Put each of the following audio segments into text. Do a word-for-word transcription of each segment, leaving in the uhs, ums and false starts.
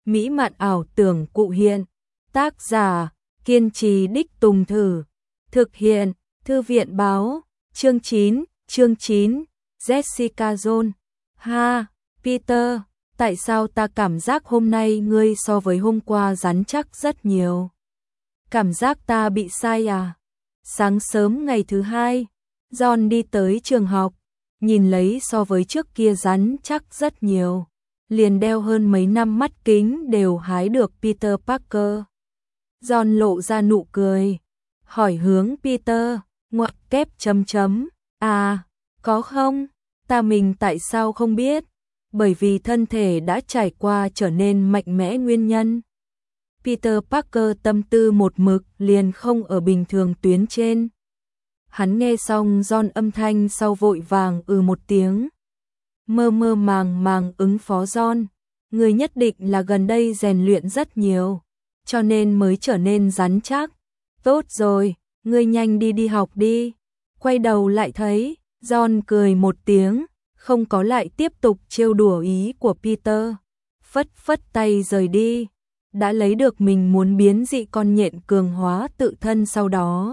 mỹ mạn ảo tưởng cụ hiện. Tác giả, kiên trì đích tùng thử. Thực hiện, Thư viện báo. Chương chín, chương chín, Jessica Jones. Ha, Peter, tại sao ta cảm giác hôm nay ngươi so với hôm qua rắn chắc rất nhiều? Cảm giác ta bị sai à? Sáng sớm ngày thứ hai, John đi tới trường học, nhìn lấy so với trước kia rắn chắc rất nhiều. Liền đeo hơn mấy năm mắt kính đều hái được Peter Parker. John lộ ra nụ cười, hỏi hướng Peter, ngoặc kép chấm chấm, à, có không? Ta mình tại sao không biết? Bởi vì thân thể đã trải qua trở nên mạnh mẽ nguyên nhân. Peter Parker tâm tư một mực liền không ở bình thường tuyến trên. Hắn nghe xong John âm thanh sau vội vàng ừ một tiếng. Mơ mơ màng màng ứng phó John, người nhất định là gần đây rèn luyện rất nhiều, cho nên mới trở nên rắn chắc. Tốt rồi, ngươi nhanh đi đi học đi. Quay đầu lại thấy, John cười một tiếng, không có lại tiếp tục trêu đùa ý của Peter. Phất phất tay rời đi, đã lấy được mình muốn biến dị con nhện cường hóa tự thân sau đó.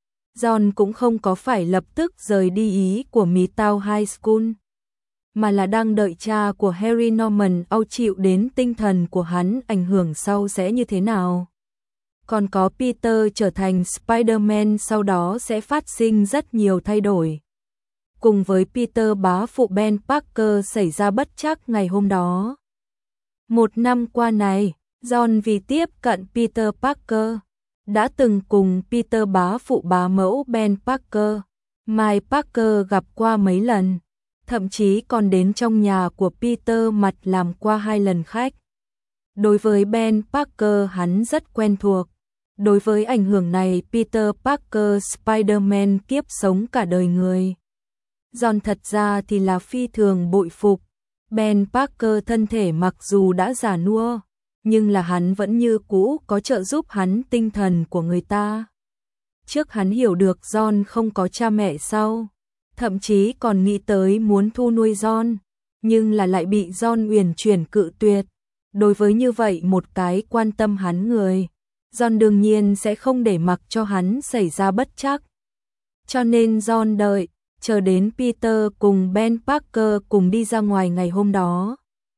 John cũng không có phải lập tức rời đi ý của Midtown High School, mà là đang đợi cha của Harry Norman Âu chịu đến tinh thần của hắn ảnh hưởng sau sẽ như thế nào. Còn có Peter trở thành Spider-Man sau đó sẽ phát sinh rất nhiều thay đổi. Cùng với Peter bá phụ Ben Parker xảy ra bất trắc ngày hôm đó. Một năm qua này, John vì tiếp cận Peter Parker, đã từng cùng Peter bá phụ bá mẫu Ben Parker, Mike Parker gặp qua mấy lần, thậm chí còn đến trong nhà của Peter mặt làm qua hai lần khách. Đối với Ben Parker hắn rất quen thuộc. Đối với ảnh hưởng này Peter Parker Spider-Man kiếp sống cả đời người. John thật ra thì là phi thường bội phục. Ben Parker thân thể mặc dù đã già nua, nhưng là hắn vẫn như cũ có trợ giúp hắn tinh thần của người ta. Trước hắn hiểu được John không có cha mẹ sau, thậm chí còn nghĩ tới muốn thu nuôi John, nhưng là lại bị John uyển chuyển cự tuyệt. Đối với như vậy một cái quan tâm hắn người, John đương nhiên sẽ không để mặc cho hắn xảy ra bất trắc. Cho nên John đợi, chờ đến Peter cùng Ben Parker cùng đi ra ngoài ngày hôm đó.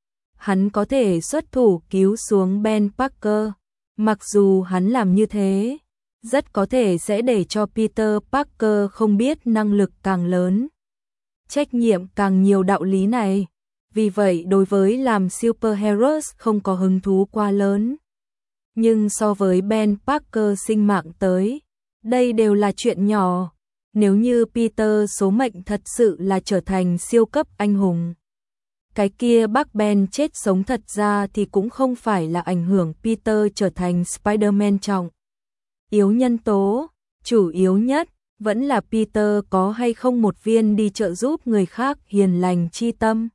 Hắn có thể xuất thủ cứu xuống Ben Parker, mặc dù hắn làm như thế, rất có thể sẽ để cho Peter Parker không biết năng lực càng lớn, trách nhiệm càng nhiều đạo lý này. Vì vậy đối với làm superheroes không có hứng thú quá lớn. Nhưng so với Ben Parker sinh mạng tới, đây đều là chuyện nhỏ. Nếu như Peter số mệnh thật sự là trở thành siêu cấp anh hùng, cái kia bác Ben chết sống thật ra thì cũng không phải là ảnh hưởng Peter trở thành Spider-Man trọng yếu nhân tố. Chủ yếu nhất vẫn là Peter có hay không một viên đi trợ giúp người khác hiền lành chi tâm.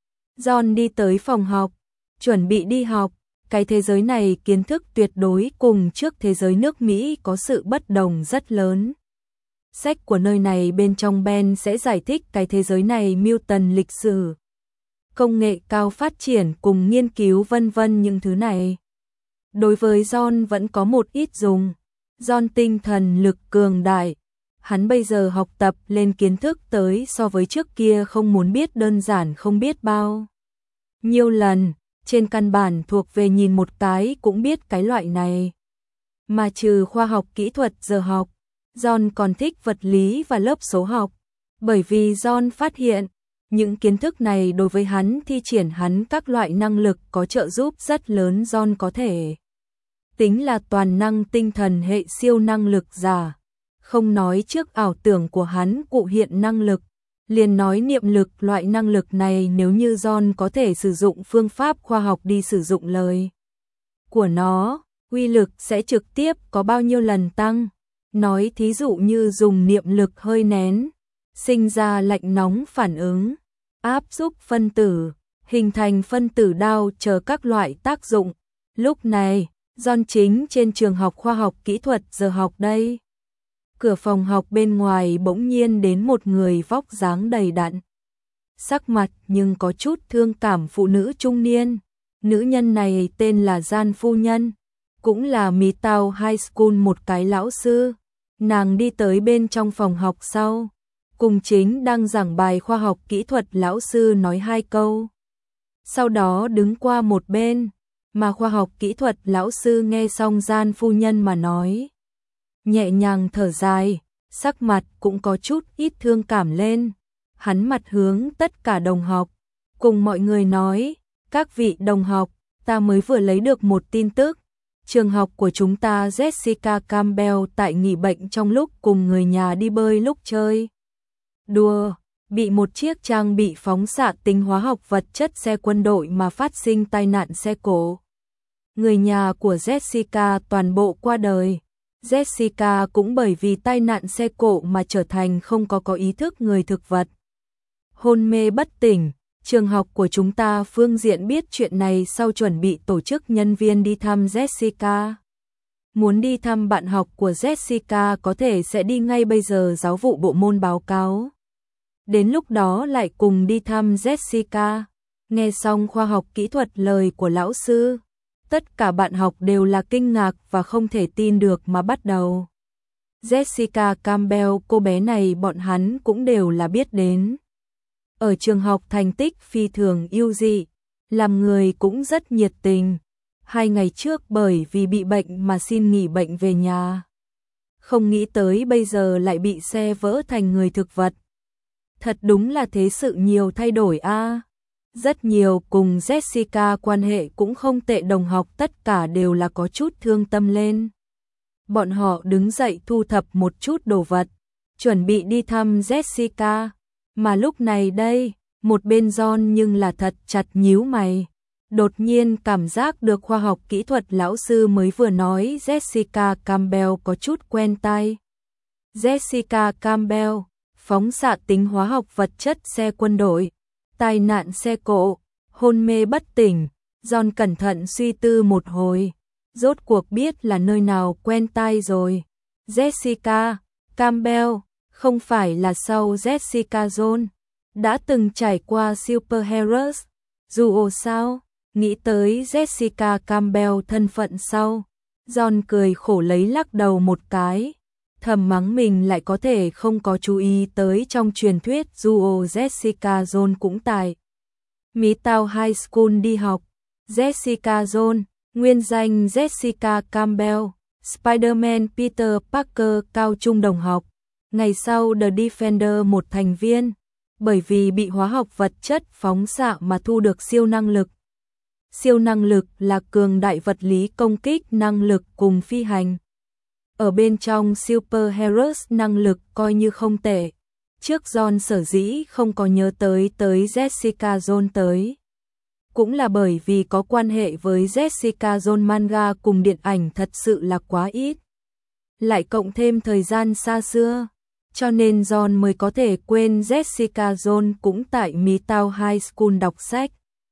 John đi tới phòng học, chuẩn bị đi học. Cái thế giới này kiến thức tuyệt đối cùng trước thế giới nước Mỹ có sự bất đồng rất lớn. Sách của nơi này bên trong Ben sẽ giải thích cái thế giới này Mutant lịch sử, công nghệ cao phát triển cùng nghiên cứu vân vân những thứ này. Đối với John vẫn có một ít dùng. John tinh thần lực cường đại. Hắn bây giờ học tập lên kiến thức tới so với trước kia không muốn biết đơn giản không biết bao nhiêu lần. Trên căn bản thuộc về nhìn một cái cũng biết cái loại này. Mà trừ khoa học kỹ thuật giờ học, John còn thích vật lý và lớp số học. Bởi vì John phát hiện, những kiến thức này đối với hắn thi triển hắn các loại năng lực có trợ giúp rất lớn. John có thể tính là toàn năng tinh thần hệ siêu năng lực giả. Không nói trước ảo tưởng của hắn cụ hiện năng lực, liền nói niệm lực loại năng lực này nếu như John có thể sử dụng phương pháp khoa học đi sử dụng lời của nó, uy lực sẽ trực tiếp có bao nhiêu lần tăng. Nói thí dụ như dùng niệm lực hơi nén, sinh ra lạnh nóng phản ứng, áp xúc phân tử, hình thành phân tử đao chờ các loại tác dụng. Lúc này, John chính trên trường học khoa học kỹ thuật giờ học đây. Cửa phòng học bên ngoài bỗng nhiên đến một người vóc dáng đầy đặn, sắc mặt nhưng có chút thương cảm phụ nữ trung niên. Nữ nhân này tên là Gian phu nhân, cũng là Midtown High School một cái lão sư. Nàng đi tới bên trong phòng học sau, cùng chính đang giảng bài khoa học kỹ thuật lão sư nói hai câu. Sau đó đứng qua một bên, mà khoa học kỹ thuật lão sư nghe xong Gian phu nhân mà nói. Nhẹ nhàng thở dài, sắc mặt cũng có chút ít thương cảm lên. Hắn mặt hướng tất cả đồng học, cùng mọi người nói, các vị đồng học, ta mới vừa lấy được một tin tức. Trường học của chúng ta Jessica Campbell tại nghỉ bệnh trong lúc cùng người nhà đi bơi lúc chơi đùa, bị một chiếc trang bị phóng xạ tính hóa học vật chất xe quân đội mà phát sinh tai nạn xe cộ. Người nhà của Jessica toàn bộ qua đời. Jessica cũng bởi vì tai nạn xe cộ mà trở thành không có có ý thức người thực vật. Hôn mê bất tỉnh, trường học của chúng ta phương diện biết chuyện này sau chuẩn bị tổ chức nhân viên đi thăm Jessica. Muốn đi thăm bạn học của Jessica có thể sẽ đi ngay bây giờ giáo vụ bộ môn báo cáo. Đến lúc đó lại cùng đi thăm Jessica. Nghe xong khoa học kỹ thuật lời của lão sư, tất cả bạn học đều là kinh ngạc và không thể tin được mà bắt đầu. Jessica Campbell, cô bé này bọn hắn cũng đều là biết đến. Ở trường học thành tích phi thường ưu dị, làm người cũng rất nhiệt tình. Hai ngày trước bởi vì bị bệnh mà xin nghỉ bệnh về nhà. Không nghĩ tới bây giờ lại bị xe vỡ thành người thực vật. Thật đúng là thế sự nhiều thay đổi a. À. Rất nhiều cùng Jessica quan hệ cũng không tệ đồng học tất cả đều là có chút thương tâm lên. Bọn họ đứng dậy thu thập một chút đồ vật, chuẩn bị đi thăm Jessica. Mà lúc này đây, một bên John nhưng là thật chặt nhíu mày. Đột nhiên cảm giác được khoa học kỹ thuật lão sư mới vừa nói Jessica Campbell có chút quen tai. Jessica Campbell, phóng xạ tính hóa học vật chất xe quân đội, tai nạn xe cộ, hôn mê bất tỉnh. John cẩn thận suy tư một hồi, rốt cuộc biết là nơi nào quen tai rồi. Jessica Campbell, không phải là sau Jessica Jones, đã từng trải qua Superheroes, dù sao, nghĩ tới Jessica Campbell thân phận sau, John cười khổ lấy lắc đầu một cái, thầm mắng mình lại có thể không có chú ý tới trong truyền thuyết dù Jessica Jones cũng tại Midtown High School đi học. Jessica Jones, nguyên danh Jessica Campbell, Spider-Man Peter Parker cao trung đồng học. Ngày sau The Defender một thành viên, bởi vì bị hóa học vật chất phóng xạ mà thu được siêu năng lực. Siêu năng lực là cường đại vật lý công kích năng lực cùng phi hành. Ở bên trong Superheroes năng lực coi như không tệ. Trước John sở dĩ không có nhớ tới tới Jessica Jones tới. Cũng là bởi vì có quan hệ với Jessica Jones manga cùng điện ảnh thật sự là quá ít. Lại cộng thêm thời gian xa xưa. Cho nên John mới có thể quên Jessica Jones cũng tại Midtown High School đọc sách.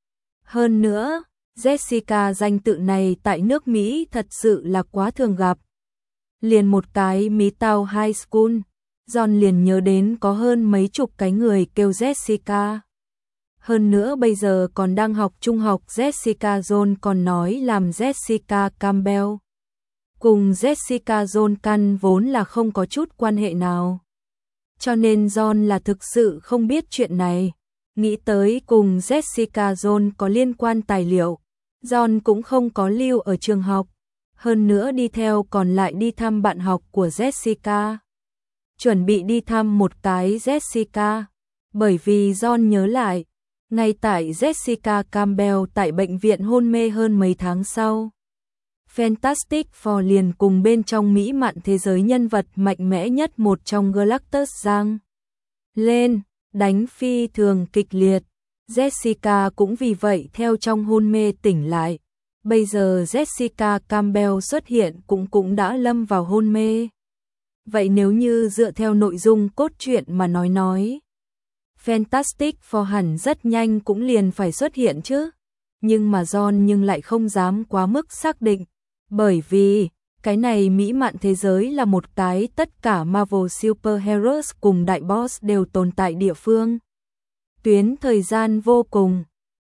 Hơn nữa, Jessica danh tự này tại nước Mỹ thật sự là quá thường gặp. Liền một cái Midtown High School, John liền nhớ đến có hơn mấy chục cái người kêu Jessica. Hơn nữa bây giờ còn đang học trung học Jessica Jones còn nói làm Jessica Campbell. Cùng Jessica Jones căn vốn là không có chút quan hệ nào. Cho nên John là thực sự không biết chuyện này. Nghĩ tới cùng Jessica Jones có liên quan tài liệu, John cũng không có lưu ở trường học. Hơn nữa đi theo còn lại đi thăm bạn học của Jessica. Chuẩn bị đi thăm một cái Jessica. Bởi vì John nhớ lại, ngay tại Jessica Campbell tại bệnh viện hôn mê hơn mấy tháng sau. Fantastic Four liền cùng bên trong mỹ mạn thế giới nhân vật mạnh mẽ nhất một trong Galactus giang lên, đánh phi thường kịch liệt. Jessica cũng vì vậy theo trong hôn mê tỉnh lại. Bây giờ Jessica Campbell xuất hiện cũng cũng đã lâm vào hôn mê. Vậy nếu như dựa theo nội dung cốt truyện mà nói nói, Fantastic Four hẳn rất nhanh cũng liền phải xuất hiện chứ. Nhưng mà John nhưng lại không dám quá mức xác định. Bởi vì, cái này mỹ mạn thế giới là một cái tất cả Marvel Superheroes cùng đại boss đều tồn tại địa phương. Tuyến thời gian vô cùng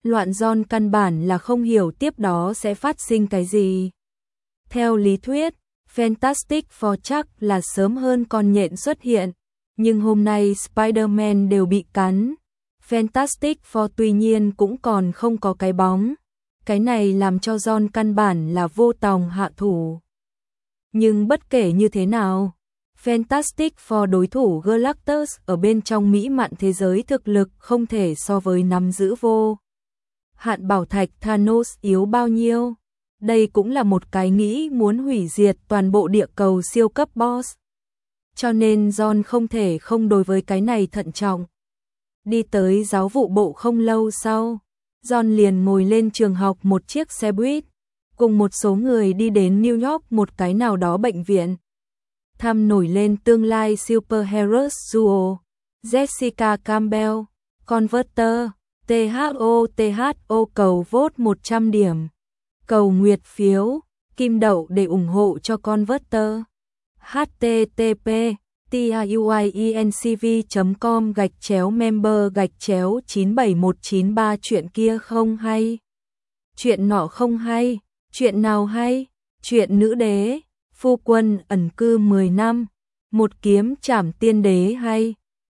Loạn John căn bản là không hiểu tiếp đó sẽ phát sinh cái gì. Theo lý thuyết, Fantastic Four chắc là sớm hơn con nhện xuất hiện, nhưng hôm nay Spider-Man đều bị cắn. Fantastic Four tuy nhiên cũng còn không có cái bóng. Cái này làm cho John căn bản là vô tòng hạ thủ. Nhưng bất kể như thế nào, Fantastic Four đối thủ Galactus ở bên trong mỹ mạn thế giới thực lực không thể so với nắm giữ vô hạn bảo thạch Thanos yếu bao nhiêu. Đây cũng là một cái nghĩ muốn hủy diệt toàn bộ địa cầu siêu cấp boss. Cho nên John không thể không đối với cái này thận trọng. Đi tới giáo vụ bộ không lâu sau, John liền ngồi lên trường học một chiếc xe buýt, cùng một số người đi đến New York một cái nào đó bệnh viện. Thăm nổi lên tương lai Superheroes Duo, Jessica Campbell, Converter, tê hát o tê hát o cầu vote một trăm điểm. Cầu nguyệt phiếu, kim đậu để ủng hộ cho Converter. h t t p tiuincv chấm com gạch chéo member gạch chéo chín bảy một chín ba chuyện kia không hay. Chuyện nọ không hay, chuyện nào hay? Chuyện nữ đế, phu quân ẩn cư mười năm, một kiếm trảm tiên đế hay.